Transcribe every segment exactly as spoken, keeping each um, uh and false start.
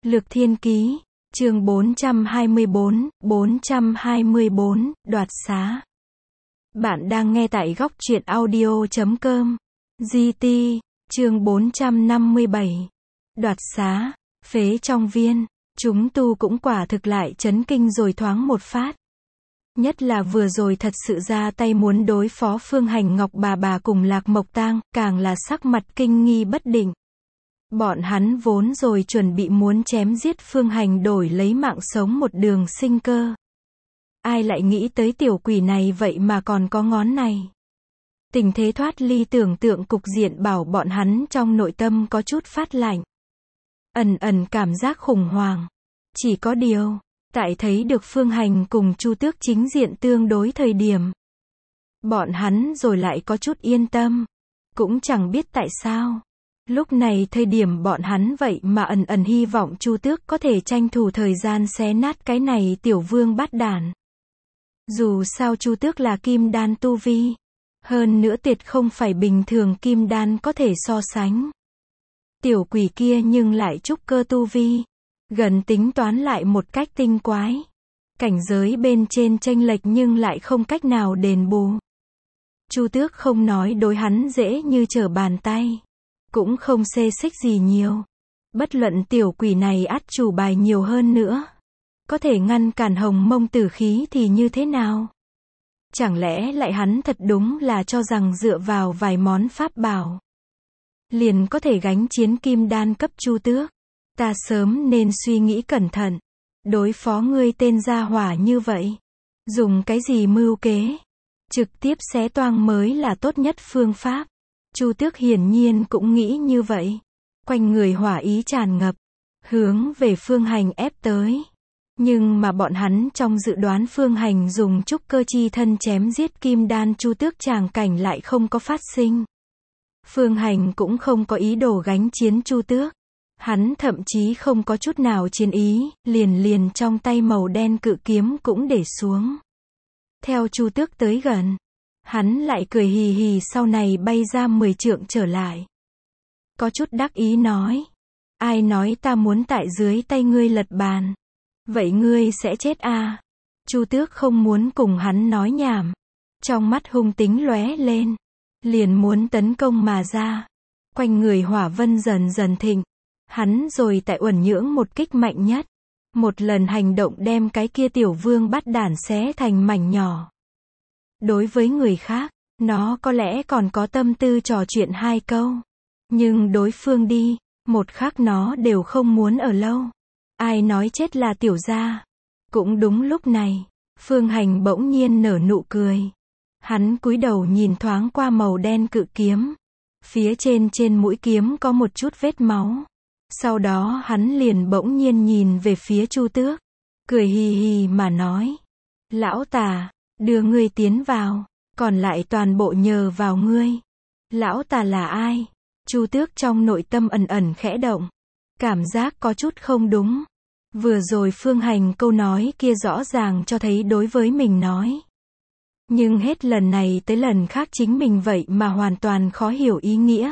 Lược Thiên Ký, chương bốn trăm hai mươi bốn, bốn trăm hai mươi bốn, đoạt xá. Bạn đang nghe tại góc truyện audio chấm com. giê tê, chương bốn trăm năm mươi bảy. Đoạt xá, phế trong viên, chúng tu cũng quả thực lại chấn kinh rồi thoáng một phát. Nhất là vừa rồi thật sự ra tay muốn đối phó Phương Hành Ngọc bà bà cùng Lạc Mộc Tang, càng là sắc mặt kinh nghi bất định. Bọn hắn vốn rồi chuẩn bị muốn chém giết Phương Hành đổi lấy mạng sống một đường sinh cơ. Ai lại nghĩ tới tiểu quỷ này vậy mà còn có ngón này. Tình thế thoát ly tưởng tượng cục diện bảo bọn hắn trong nội tâm có chút phát lạnh. Ẩn ẩn cảm giác khủng hoảng. Chỉ có điều, tại thấy được Phương Hành cùng Chu Tước chính diện tương đối thời điểm, bọn hắn rồi lại có chút yên tâm. Cũng chẳng biết tại sao. Lúc này thời điểm bọn hắn vậy mà ẩn ẩn hy vọng Chu Tước có thể tranh thủ thời gian xé nát cái này tiểu vương bát đản. Dù sao Chu Tước là kim đan tu vi. Hơn nữa tuyệt không phải bình thường kim đan có thể so sánh. Tiểu quỷ kia nhưng lại trúc cơ tu vi. Gần tính toán lại một cách tinh quái. Cảnh giới bên trên chênh lệch nhưng lại không cách nào đền bù. Chu Tước không nói đối hắn dễ như trở bàn tay. Cũng không xê xích gì nhiều. Bất luận tiểu quỷ này át chủ bài nhiều hơn nữa. Có thể ngăn cản hồng mông tử khí thì như thế nào? Chẳng lẽ lại hắn thật đúng là cho rằng dựa vào vài món pháp bảo liền có thể gánh chiến kim đan cấp Chu Tước? Ta sớm nên suy nghĩ cẩn thận. Đối phó ngươi tên gia hỏa như vậy. Dùng cái gì mưu kế? Trực tiếp xé toang mới là tốt nhất phương pháp. Chu Tước hiển nhiên cũng nghĩ như vậy. Quanh người hỏa ý tràn ngập. Hướng về Phương Hành ép tới. Nhưng mà bọn hắn trong dự đoán Phương Hành dùng trúc cơ chi thân chém giết kim đan Chu Tước tràng cảnh lại không có phát sinh. Phương Hành cũng không có ý đồ gánh chiến Chu Tước. Hắn thậm chí không có chút nào chiến ý, liền liền trong tay màu đen cự kiếm cũng để xuống. Theo Chu Tước tới gần, hắn lại cười hì hì sau này bay ra mười trượng trở lại. Có chút đắc ý nói. Ai nói ta muốn tại dưới tay ngươi lật bàn. Vậy ngươi sẽ chết à? Chu Tước không muốn cùng hắn nói nhảm. Trong mắt hung tính lóe lên. Liền muốn tấn công mà ra. Quanh người hỏa vân dần dần thịnh. Hắn rồi tại uẩn nhưỡng một kích mạnh nhất. Một lần hành động đem cái kia tiểu vương bắt đản xé thành mảnh nhỏ. Đối với người khác, nó có lẽ còn có tâm tư trò chuyện hai câu. Nhưng đối phương đi, một khắc nó đều không muốn ở lâu. Ai nói chết là tiểu gia. Cũng đúng lúc này, Phương Hành bỗng nhiên nở nụ cười. Hắn cúi đầu nhìn thoáng qua màu đen cự kiếm. Phía trên trên mũi kiếm có một chút vết máu. Sau đó hắn liền bỗng nhiên nhìn về phía Chu Tước. Cười hì hì mà nói. Lão tà, đưa ngươi tiến vào. Còn lại toàn bộ nhờ vào ngươi. Lão tà là ai? Chu Tước trong nội tâm ẩn ẩn khẽ động. Cảm giác có chút không đúng. Vừa rồi Phương Hành câu nói kia rõ ràng cho thấy đối với mình nói. Nhưng hết lần này tới lần khác chính mình vậy mà hoàn toàn khó hiểu ý nghĩa.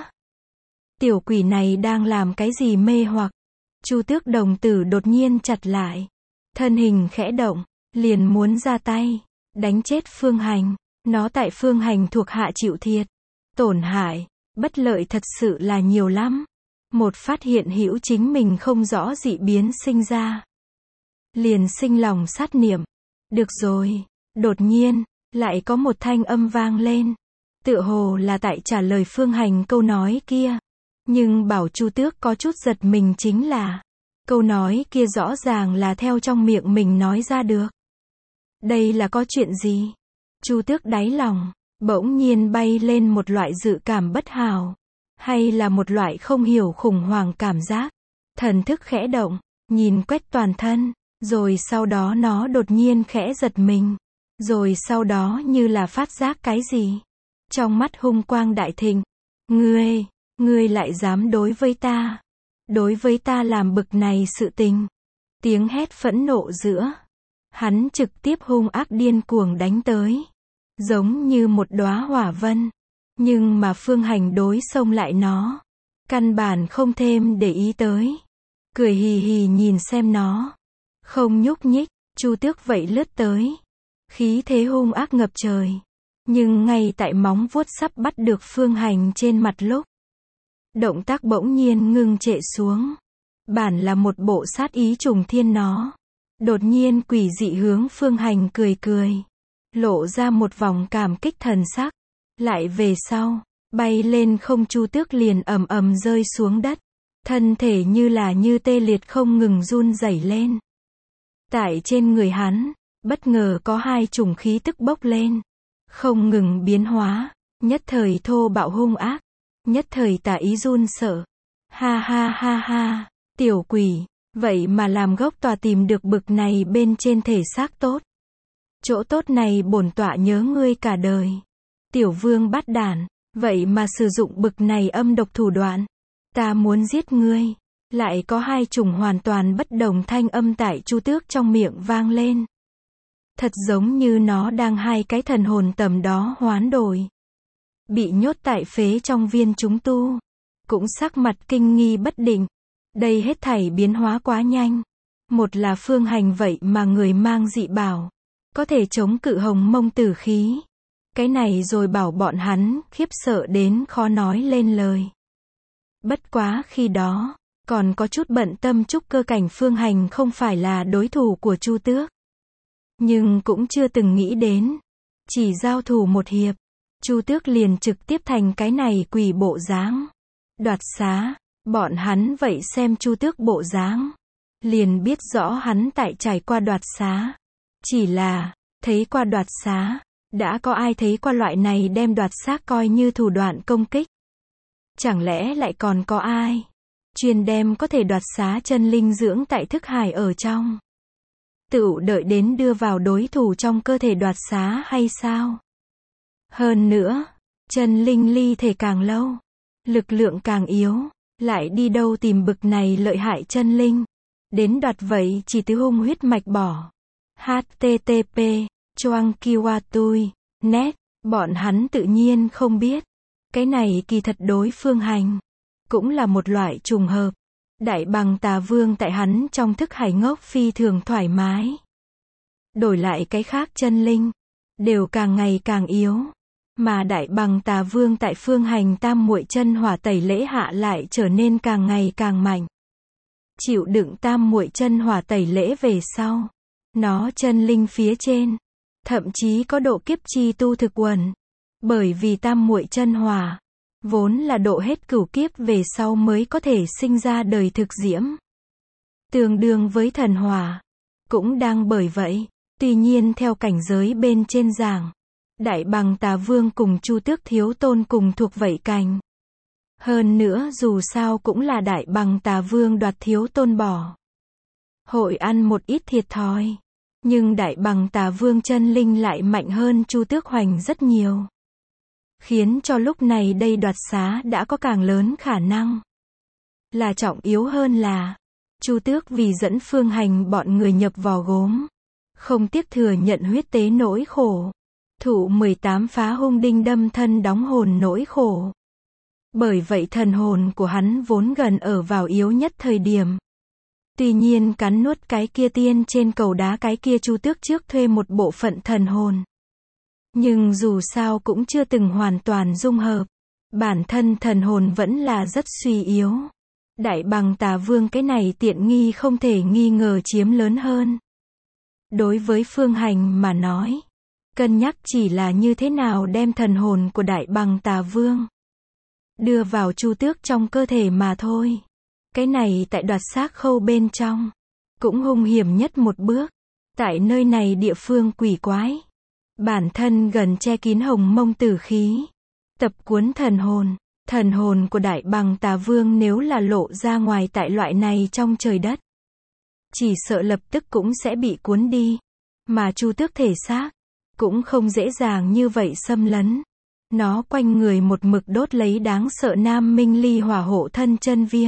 Tiểu quỷ này đang làm cái gì mê hoặc? Chu Tước đồng tử đột nhiên chặt lại. Thân hình khẽ động, liền muốn ra tay, đánh chết Phương Hành. Nó tại Phương Hành thuộc hạ chịu thiệt, tổn hại, bất lợi thật sự là nhiều lắm. Một phát hiện hữu chính mình không rõ dị biến sinh ra. Liền sinh lòng sát niệm. Được rồi, đột nhiên, lại có một thanh âm vang lên. Tựa hồ là tại trả lời Phương Hành câu nói kia. Nhưng bảo Chu Tước có chút giật mình chính là, câu nói kia rõ ràng là theo trong miệng mình nói ra được. Đây là có chuyện gì? Chu Tước đáy lòng, bỗng nhiên bay lên một loại dự cảm bất hảo. Hay là một loại không hiểu khủng hoảng cảm giác. Thần thức khẽ động, nhìn quét toàn thân, rồi sau đó nó đột nhiên khẽ giật mình. Rồi sau đó như là phát giác cái gì. Trong mắt hung quang đại thịnh. Ngươi, ngươi lại dám đối với ta. Đối với ta làm bực này sự tình. Tiếng hét phẫn nộ giữa. Hắn trực tiếp hung ác điên cuồng đánh tới. Giống như một đóa hỏa vân. Nhưng mà Phương Hành đối xông lại nó. Căn bản không thêm để ý tới. cười hì hì nhìn xem nó. Không nhúc nhích, Chu Tước vậy lướt tới. Khí thế hung ác ngập trời. Nhưng ngay tại móng vuốt sắp bắt được Phương Hành trên mặt lúc, động tác bỗng nhiên ngưng trệ xuống. Bản là một bộ sát ý trùng thiên nó. Đột nhiên quỷ dị hướng Phương Hành cười cười. Lộ ra một vòng cảm kích thần sắc. Lại về sau, bay lên không Chu Tước liền ầm ầm rơi xuống đất. Thân thể như là như tê liệt không ngừng run rẩy lên. Tại trên người hắn, bất ngờ có hai chủng khí tức bốc lên. Không ngừng biến hóa, nhất thời thô bạo hung ác, nhất thời tà ý run sợ. Ha ha ha ha, tiểu quỷ, vậy mà làm gốc tòa tìm được bực này bên trên thể xác tốt. Chỗ tốt này bổn tọa nhớ ngươi cả đời. Tiểu vương bát đản, vậy mà sử dụng bực này âm độc thủ đoạn. Ta muốn giết ngươi. Lại có hai chủng hoàn toàn bất đồng thanh âm tại Chu Tước trong miệng vang lên. Thật giống như nó đang hai cái thần hồn tầm đó hoán đổi. Bị nhốt tại phế trong viên chúng tu. Cũng sắc mặt kinh nghi bất định. Đây hết thảy biến hóa quá nhanh. Một là Phương Hành vậy mà người mang dị bảo. Có thể chống cự hồng mông tử khí. Cái này rồi bảo bọn hắn khiếp sợ đến khó nói lên lời. Bất quá khi đó, còn có chút bận tâm trúc cơ cảnh Phương Hành không phải là đối thủ của Chu Tước. Nhưng cũng chưa từng nghĩ đến. Chỉ giao thủ một hiệp, Chu Tước liền trực tiếp thành cái này quỷ bộ dáng. Đoạt xá, bọn hắn vậy xem Chu Tước bộ dáng. Liền biết rõ hắn tại trải qua đoạt xá. Chỉ là, thấy qua đoạt xá, đã có ai thấy qua loại này đem đoạt xác coi như thủ đoạn công kích. Chẳng lẽ lại còn có ai chuyên đem có thể đoạt xá chân linh dưỡng tại thức hải ở trong. Tựu đợi đến đưa vào đối thủ trong cơ thể đoạt xá hay sao? Hơn nữa, chân linh ly thể càng lâu, lực lượng càng yếu, lại đi đâu tìm bực này lợi hại chân linh. Đến đoạt vậy chỉ tứ hung huyết mạch bỏ. H T T P, choang kiwa tui, net, bọn hắn tự nhiên không biết. Cái này kỳ thật đối Phương Hành. Cũng là một loại trùng hợp. Đại bằng tà vương tại hắn trong thức hải ngốc phi thường thoải mái. Đổi lại cái khác chân linh. Đều càng ngày càng yếu. Mà đại bằng tà vương tại Phương Hành tam muội chân hỏa tẩy lễ hạ lại trở nên càng ngày càng mạnh. Chịu đựng tam muội chân hỏa tẩy lễ về sau. Nó chân linh phía trên. Thậm chí có độ kiếp chi tu thực uẩn. Bởi vì tam muội chân hỏa. Vốn là độ hết cửu kiếp về sau mới có thể sinh ra đời thực diễm. Tương đương với thần hỏa. Cũng đang bởi vậy. Tuy nhiên theo cảnh giới bên trên giảng. Đại bằng tà vương cùng Chu Tước thiếu tôn cùng thuộc vậy cành. Hơn nữa dù sao cũng là đại bằng tà vương đoạt thiếu tôn bỏ. Hội ăn một ít thiệt thòi. Nhưng đại bằng tà vương chân linh lại mạnh hơn Chu Tước hoành rất nhiều. Khiến cho lúc này đây đoạt xá đã có càng lớn khả năng. Là trọng yếu hơn là, Chu Tước vì dẫn Phương Hành bọn người nhập vò gốm. Không tiếc thừa nhận huyết tế nỗi khổ. Thụ mười tám phá hung đinh đâm thân đóng hồn nỗi khổ. Bởi vậy thần hồn của hắn vốn gần ở vào yếu nhất thời điểm. Tuy nhiên cắn nuốt cái kia tiên trên cầu đá cái kia Chu Tước trước thuê một bộ phận thần hồn. Nhưng dù sao cũng chưa từng hoàn toàn dung hợp. Bản thân thần hồn vẫn là rất suy yếu. Đại bằng tà vương cái này tiện nghi không thể nghi ngờ chiếm lớn hơn. Đối với Phương Hành mà nói, cân nhắc chỉ là như thế nào đem thần hồn của đại bằng tà vương đưa vào Chu Tước trong cơ thể mà thôi. Cái này tại đoạt xác khâu bên trong, cũng hung hiểm nhất một bước. Tại nơi này địa phương quỷ quái. Bản thân gần che kín hồng mông tử khí. Tập cuốn thần hồn. Thần hồn của đại bằng tà vương nếu là lộ ra ngoài tại loại này trong trời đất. Chỉ sợ lập tức cũng sẽ bị cuốn đi. Mà Chu Tước thể xác cũng không dễ dàng như vậy xâm lấn. Nó quanh người một mực đốt lấy đáng sợ nam minh ly hỏa hộ thân chân viêm.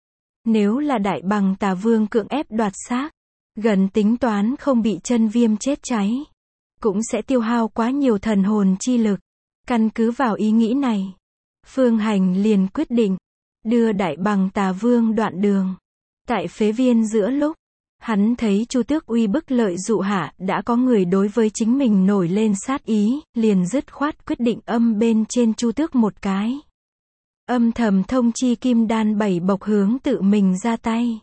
Nếu là đại bằng tà vương cưỡng ép đoạt xác, gần tính toán không bị chân viêm chết cháy, cũng sẽ tiêu hao quá nhiều thần hồn chi lực. Căn cứ vào ý nghĩ này, Phương Hành liền quyết định đưa đại bằng tà vương đoạn đường. Tại phế viên giữa lúc hắn thấy Chu Tước uy bức lợi dụ hạ, đã có người đối với chính mình nổi lên sát ý, liền dứt khoát quyết định âm bên trên Chu Tước một cái. Âm thầm thông chi kim đan bảy bộc hướng tự mình ra tay.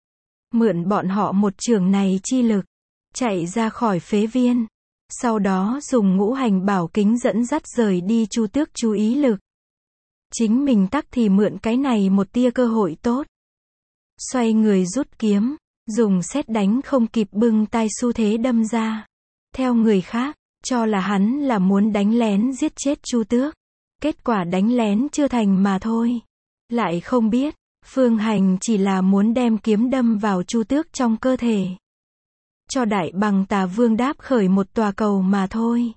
Mượn bọn họ một trường này chi lực, chạy ra khỏi phế viên. Sau đó dùng ngũ hành bảo kính dẫn dắt rời đi Chu Tước chú ý lực. Chính mình tắc thì mượn cái này một tia cơ hội tốt. Xoay người rút kiếm, dùng sét đánh không kịp bưng tay xu thế đâm ra. Theo người khác, cho là hắn là muốn đánh lén giết chết Chu Tước. Kết quả đánh lén chưa thành mà thôi. Lại không biết, Phương Hành chỉ là muốn đem kiếm đâm vào Chu Tước trong cơ thể. Cho Đại Bằng Tà Vương đáp khởi một tòa cầu mà thôi.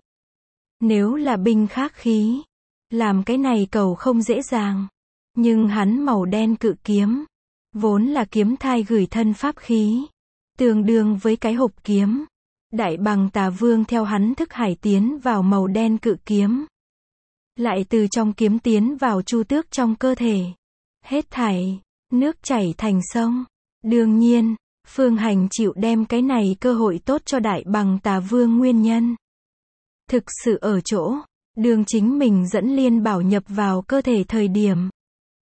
Nếu là binh khác khí, làm cái này cầu không dễ dàng. Nhưng hắn màu đen cự kiếm, vốn là kiếm thai gửi thân pháp khí, tương đương với cái hộp kiếm. Đại Bằng Tà Vương theo hắn thức hải tiến vào màu đen cự kiếm. Lại từ trong kiếm tiến vào Chu Tước trong cơ thể. Hết thảy, nước chảy thành sông. Đương nhiên, Phương Hành chịu đem cái này cơ hội tốt cho Đại Bằng Tà Vương nguyên nhân. Thực sự ở chỗ, đường chính mình dẫn Liên Bảo nhập vào cơ thể thời điểm.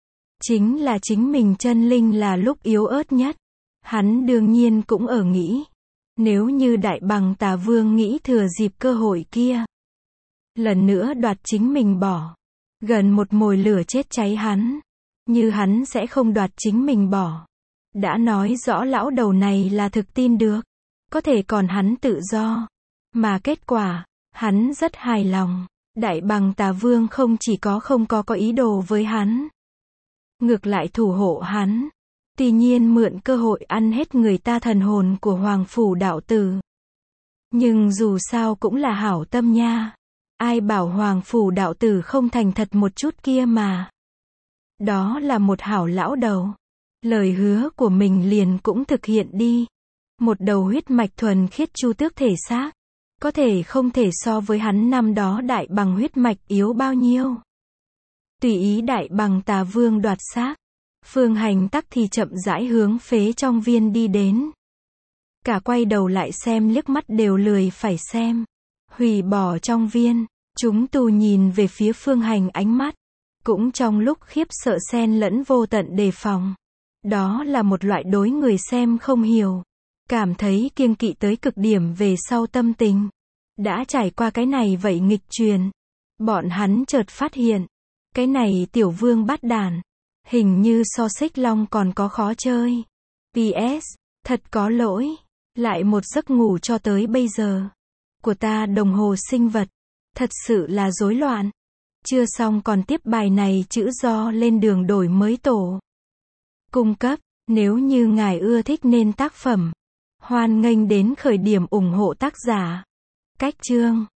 Chính là chính mình chân linh là lúc yếu ớt nhất. Hắn đương nhiên cũng ở nghĩ. Nếu như Đại Bằng Tà Vương nghĩ thừa dịp cơ hội kia. Lần nữa đoạt chính mình bỏ. Gần một mồi lửa chết cháy hắn. Như hắn sẽ không đoạt chính mình bỏ. Đã nói rõ lão đầu này là thực tin được. Có thể còn hắn tự do. Mà kết quả, hắn rất hài lòng. Đại Bằng Tà Vương không chỉ có không có có ý đồ với hắn. Ngược lại thủ hộ hắn. Tuy nhiên mượn cơ hội ăn hết người ta thần hồn của Hoàng Phủ đạo tử. Nhưng dù sao cũng là hảo tâm nha. Ai bảo Hoàng Phủ đạo tử không thành thật một chút kia mà. Đó là một hảo lão đầu. Lời hứa của mình liền cũng thực hiện đi. Một đầu huyết mạch thuần khiết Chu Tước thể xác. Có thể không thể so với hắn năm đó Đại Bằng huyết mạch yếu bao nhiêu. Tùy ý Đại Bằng Tà Vương đoạt xác. Phương Hành tắc thì chậm rãi hướng phế trong viên đi đến. Cả quay đầu lại xem liếc mắt đều lười phải xem. Hủy bỏ trong viên. Chúng tù nhìn về phía Phương Hành ánh mắt. Cũng trong lúc khiếp sợ xen lẫn vô tận đề phòng. Đó là một loại đối người xem không hiểu. Cảm thấy kiêng kỵ tới cực điểm về sau tâm tình. Đã trải qua cái này vậy nghịch truyền. Bọn hắn chợt phát hiện. Cái này tiểu vương bát đàn. Hình như so Xích Long còn có khó chơi. pê ét. Thật có lỗi. Lại một giấc ngủ cho tới bây giờ. Của ta đồng hồ sinh vật. Thật sự là rối loạn. Chưa xong còn tiếp bài này chữ do lên đường đổi mới tổ. Cung cấp. Nếu như ngài ưa thích nên tác phẩm. Hoan nghênh đến khởi điểm ủng hộ tác giả. Cách chương.